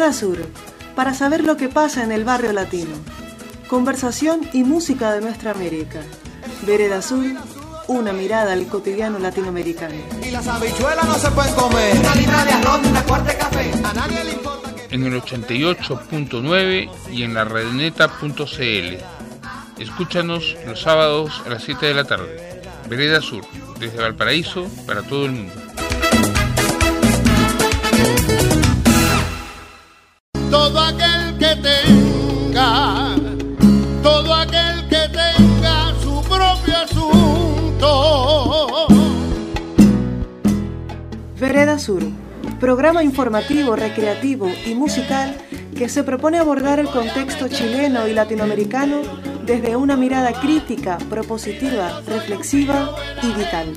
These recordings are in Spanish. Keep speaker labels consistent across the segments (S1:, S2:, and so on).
S1: Vereda Sur, para saber lo que pasa en el barrio latino. Conversación y música de nuestra América. Vereda Sur, una mirada al cotidiano latinoamericano.
S2: Y las habichuelas no se pueden comer. Una libra de arroz y una cuarta de café. A nadie le importa que...
S3: En el 88.9 y en la redneta.cl. Escúchanos los sábados a las 7 de la tarde. Vereda Sur, desde Valparaíso para todo el mundo.
S4: Todo aquel que tenga su propio asunto.
S1: Vereda Sur, programa informativo, recreativo y musical que se propone abordar el contexto chileno y latinoamericano desde una mirada crítica, propositiva, reflexiva y vital.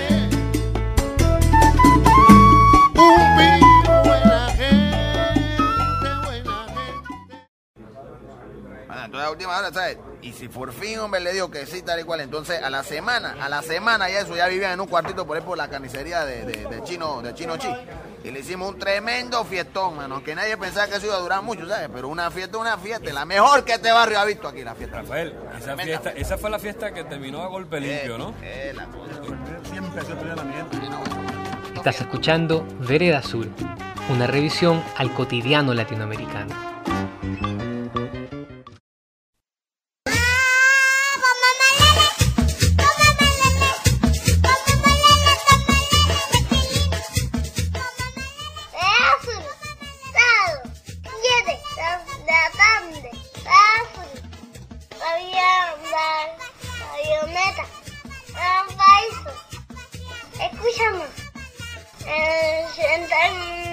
S5: Entonces a última hora, ¿sabes? Y si por fin, hombre, le digo que sí, tal y cual, entonces a la semana ya eso, ya vivían en un cuartito por ahí por la carnicería de Chino Chi. Y le hicimos un tremendo fiestón, mano, que nadie pensaba que eso iba a durar mucho, ¿sabes? Pero una fiesta, la mejor que este barrio ha visto aquí, la fiesta.
S6: Rafael, esa fue la fiesta que terminó a golpe limpio, ¿no?
S5: La cosa.
S4: Siempre se estudia la mierda.
S7: Estás escuchando Vereda Sur, una revisión al cotidiano latinoamericano.
S8: Escúchame.